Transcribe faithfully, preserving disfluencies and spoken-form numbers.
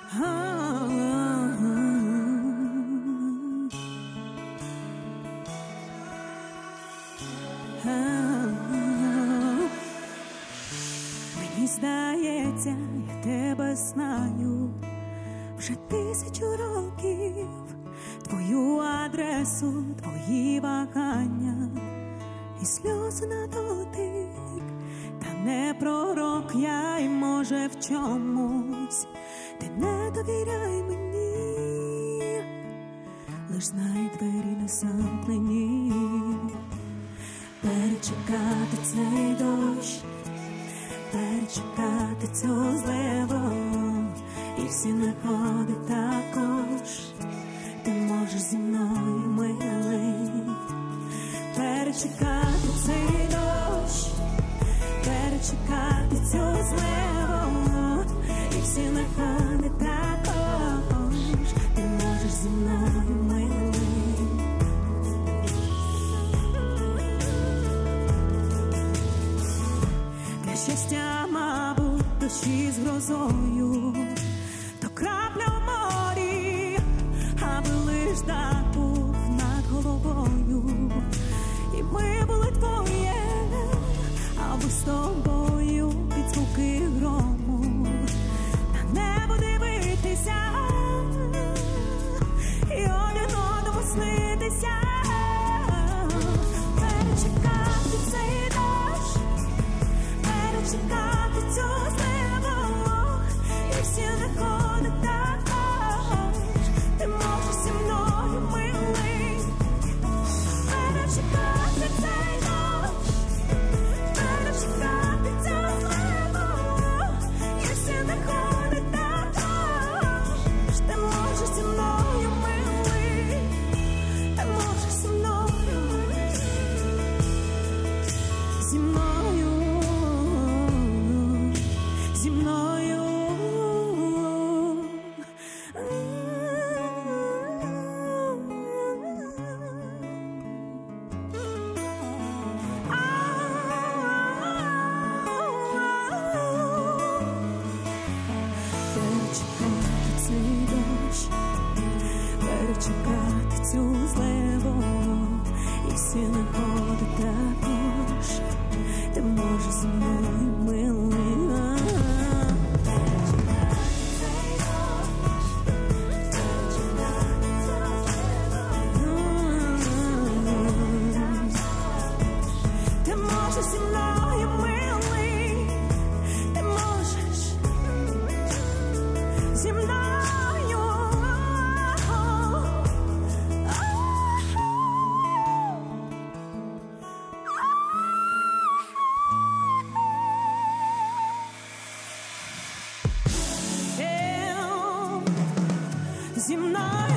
Мені здається, я тебе знаю вже тисячу років, твою адресу, твої вагання і сльози на дотик. Та не пророк я, й може в чомусь ти не довіряй мені, лиш знай двері не замкнені. Перечекати цей дощ, перечекати цю зливу і всі негоди також ти можеш зі мною, милий. Перечекати цей дощ, перечекати цю зливу і всі негоди також ти можеш зі мною, милий. Для щастя, мабуть, дощі з грозою, то крапля в морі, аби лиш дах був над головою. І ми були твоє, аби з тобою під звуки грому на небо дивитися і один одному снитися. Перечекати цей дощ, перечекати цю зливу і всі негоди також ти можеш зі мною, милий. Перечекати цей дощ, перечекати цю зливу і всі негоди також ти можеш зі мною, милий. Ти можеш зі мною, зі мною, зі мною. Перечекати цей дощ, перечекати цю зливу і всі негоди також ти можеш зі мною, милий. Ти можеш зі мною, милий. Ти можеш зі мною. Зі мною.